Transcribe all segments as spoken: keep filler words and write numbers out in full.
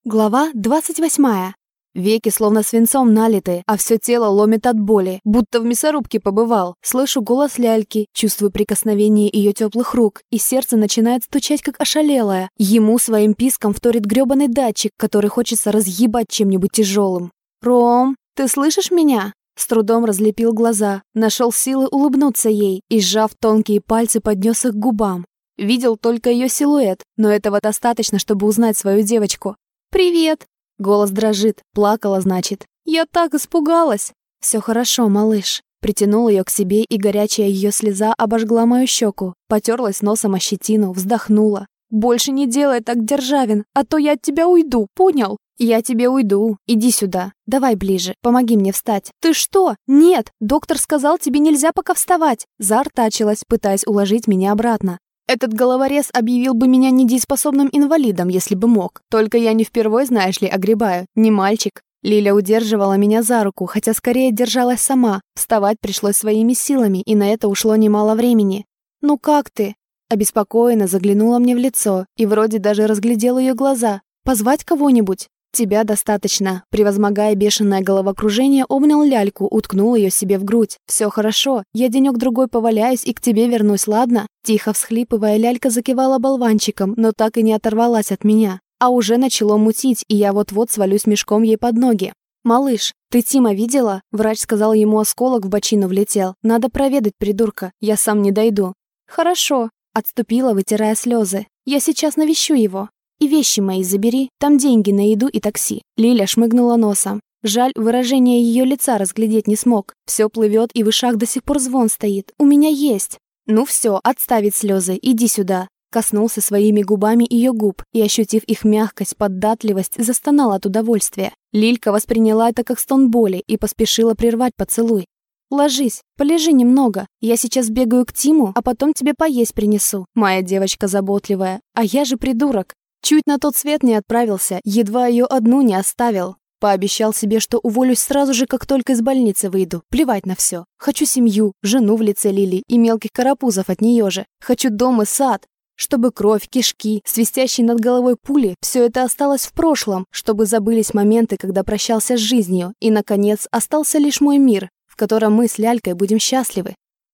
Глава двадцать восьмая. Веки словно свинцом налиты, а все тело ломит от боли, будто в мясорубке побывал. Слышу голос ляльки, чувствую прикосновение ее теплых рук, и сердце начинает стучать, как ошалелое. Ему своим писком вторит гребаный датчик, который хочется разъебать чем-нибудь тяжелым. «Ром, ты слышишь меня?» С трудом разлепил глаза, нашел силы улыбнуться ей и, сжав тонкие пальцы, поднес их к губам. Видел только ее силуэт, но этого достаточно, чтобы узнать свою девочку. «Привет!» Голос дрожит. Плакала, значит. «Я так испугалась!» «Все хорошо, малыш». Притянул ее к себе, и горячая ее слеза обожгла мою щеку. Потерлась носом о щетину, вздохнула. «Больше не делай так, Державин, а то я от тебя уйду, понял?» «Я тебе уйду. Иди сюда. Давай ближе. Помоги мне встать». «Ты что? Нет! Доктор сказал, тебе нельзя пока вставать!» Заортачилась, пытаясь уложить меня обратно. Этот головорез объявил бы меня недееспособным инвалидом, если бы мог. Только я не впервой, знаешь ли, огребаю. Не мальчик. Лиля удерживала меня за руку, хотя скорее держалась сама. Вставать пришлось своими силами, и на это ушло немало времени. «Ну как ты?» Обеспокоенно заглянула мне в лицо, и вроде даже разглядела ее глаза. «Позвать кого-нибудь?» «Тебя достаточно». Превозмогая бешеное головокружение, обнял ляльку, уткнул ее себе в грудь. «Все хорошо. Я денек-другой поваляюсь и к тебе вернусь, ладно?» Тихо всхлипывая, лялька закивала болванчиком, но так и не оторвалась от меня. А уже начало мутить, и я вот-вот свалюсь мешком ей под ноги. «Малыш, ты Тима видела?» Врач сказал, ему осколок в бочину влетел. «Надо проведать, придурка. Я сам не дойду». «Хорошо», — отступила, вытирая слезы. «Я сейчас навещу его». «И вещи мои забери, там деньги на еду и такси». Лиля шмыгнула носом. Жаль, выражение ее лица разглядеть не смог. Все плывет, и в ушах до сих пор звон стоит. «У меня есть». «Ну все, отставить слезы, иди сюда». Коснулся своими губами ее губ и, ощутив их мягкость, податливость, застонал от удовольствия. Лилька восприняла это как стон боли и поспешила прервать поцелуй. «Ложись, полежи немного. Я сейчас бегаю к Тиму, а потом тебе поесть принесу. Моя девочка заботливая. А я же придурок. Чуть на тот свет не отправился, едва ее одну не оставил. Пообещал себе, что уволюсь сразу же, как только из больницы выйду. Плевать на все. Хочу семью, жену в лице Лили и мелких карапузов от нее же. Хочу дом и сад. Чтобы кровь, кишки, свистящие над головой пули, все это осталось в прошлом, чтобы забылись моменты, когда прощался с жизнью. И, наконец, остался лишь мой мир, в котором мы с лялькой будем счастливы.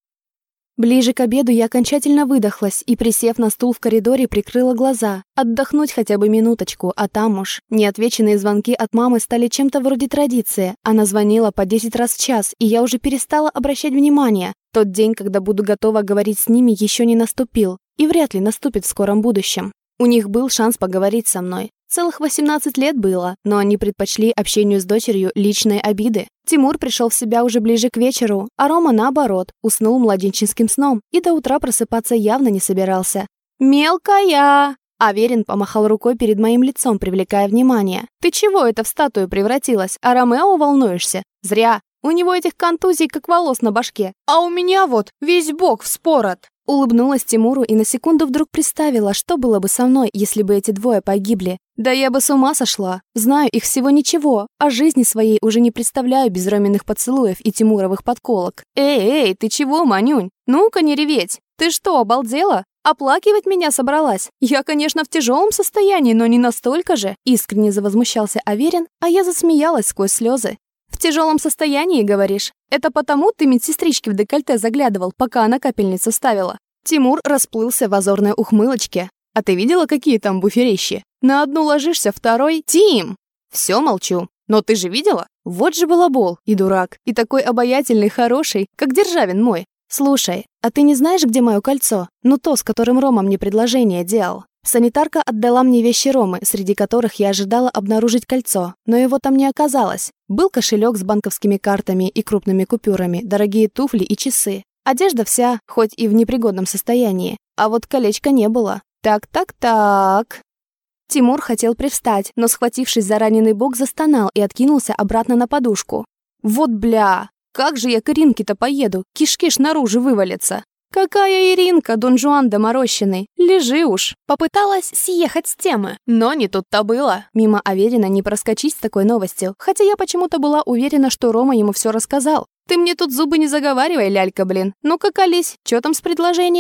Ближе к обеду я окончательно выдохлась и, присев на стул в коридоре, прикрыла глаза. Отдохнуть хотя бы минуточку, а там уж. Неотвеченные звонки от мамы стали чем-то вроде традиции. Она звонила по десять раз в час, и я уже перестала обращать внимание. Тот день, когда буду готова говорить с ними, еще не наступил. И вряд ли наступит в скором будущем. У них был шанс поговорить со мной. Целых восемнадцать лет было, но они предпочли общению с дочерью личные обиды. Тимур пришел в себя уже ближе к вечеру, а Рома, наоборот, уснул младенческим сном и до утра просыпаться явно не собирался. «Мелкая!» Аверин помахал рукой перед моим лицом, привлекая внимание. «Ты чего это в статую превратилась? А Ромео волнуешься? Зря. У него этих контузий, как волос на башке. А у меня вот весь бок вспорот». Улыбнулась Тимуру и на секунду вдруг представила, что было бы со мной, если бы эти двое погибли. Да я бы с ума сошла. Знаю их всего ничего, а жизни своей уже не представляю без Роминых поцелуев и Тимуровых подколок. Эй, эй, ты чего, Манюнь? Ну-ка не реветь. Ты что, обалдела? Оплакивать меня собралась? Я, конечно, в тяжелом состоянии, но не настолько же. Искренне завозмущался Аверин, а я засмеялась сквозь слезы. «В тяжелом состоянии, говоришь? Это потому ты медсестричке в декольте заглядывал, пока она капельницу ставила?» Тимур расплылся в озорной ухмылочке. «А ты видела, какие там буферищи? На одну ложишься, второй... Тим!» «Все молчу. Но ты же видела? Вот же балабол и дурак, и такой обаятельный, хороший, как Державин мой. Слушай, а ты не знаешь, где мое кольцо? Ну то, с которым Рома мне предложение делал». Санитарка отдала мне вещи Ромы, среди которых я ожидала обнаружить кольцо, но его там не оказалось. Был кошелек с банковскими картами и крупными купюрами, дорогие туфли и часы. Одежда вся, хоть и в непригодном состоянии, а вот колечка не было. Так-так-так. Тимур хотел привстать, но, схватившись за раненый бок, застонал и откинулся обратно на подушку. «Вот бля! Как же я к Иринке-то поеду? Кишки ж наружу вывалятся!» «Какая Иринка, Дон Жуан доморощенный? Лежи уж!» Попыталась съехать с темы, но не тут-то было. Мимо Аверина не проскочить с такой новостью, хотя я почему-то была уверена, что Рома ему все рассказал. «Ты мне тут зубы не заговаривай, лялька, блин. Ну-ка, колись, что там с предложением?»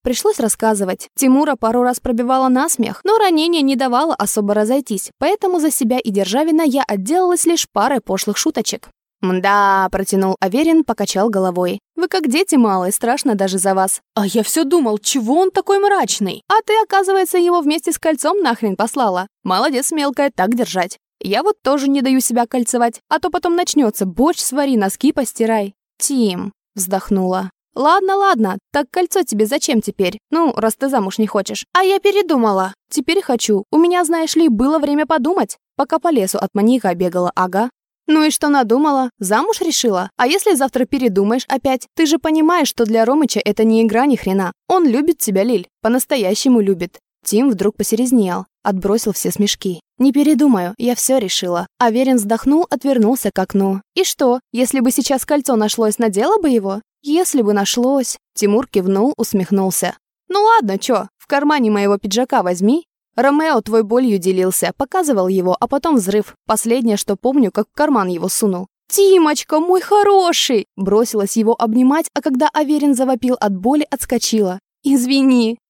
Пришлось рассказывать. Тимура пару раз пробивала насмех, но ранение не давало особо разойтись, поэтому за себя и Державина я отделалась лишь парой пошлых шуточек. «Мда», — протянул Аверин, покачал головой. «Вы как дети малые, страшно даже за вас». «А я все думал, чего он такой мрачный? А ты, оказывается, его вместе с кольцом нахрен послала. Молодец, мелкая, так держать. Я вот тоже не даю себя кольцевать, а то потом начнется: борщ свари, носки постирай». «Тим», — вздохнула. «Ладно, ладно, так кольцо тебе зачем теперь? Ну, раз ты замуж не хочешь». «А я передумала. Теперь хочу. У меня, знаешь ли, было время подумать, пока по лесу от маньяка бегала, ага». «Ну и что надумала? Замуж решила? А если завтра передумаешь опять? Ты же понимаешь, что для Ромыча это не игра ни хрена. Он любит тебя, Лиль, по-настоящему любит». Тим вдруг посерезнел, отбросил все смешки. «Не передумаю, я все решила». Аверин вздохнул, отвернулся к окну. «И что, если бы сейчас кольцо нашлось, надела бы его?» «Если бы нашлось...» Тимур кивнул, усмехнулся. «Ну ладно, чё, в кармане моего пиджака возьми». Ромео твой болью делился, показывал его, а потом взрыв. Последнее, что помню, как в карман его сунул. «Тимочка, мой хороший!» Бросилась его обнимать, а когда Аверин завопил от боли, отскочила. «Извини!»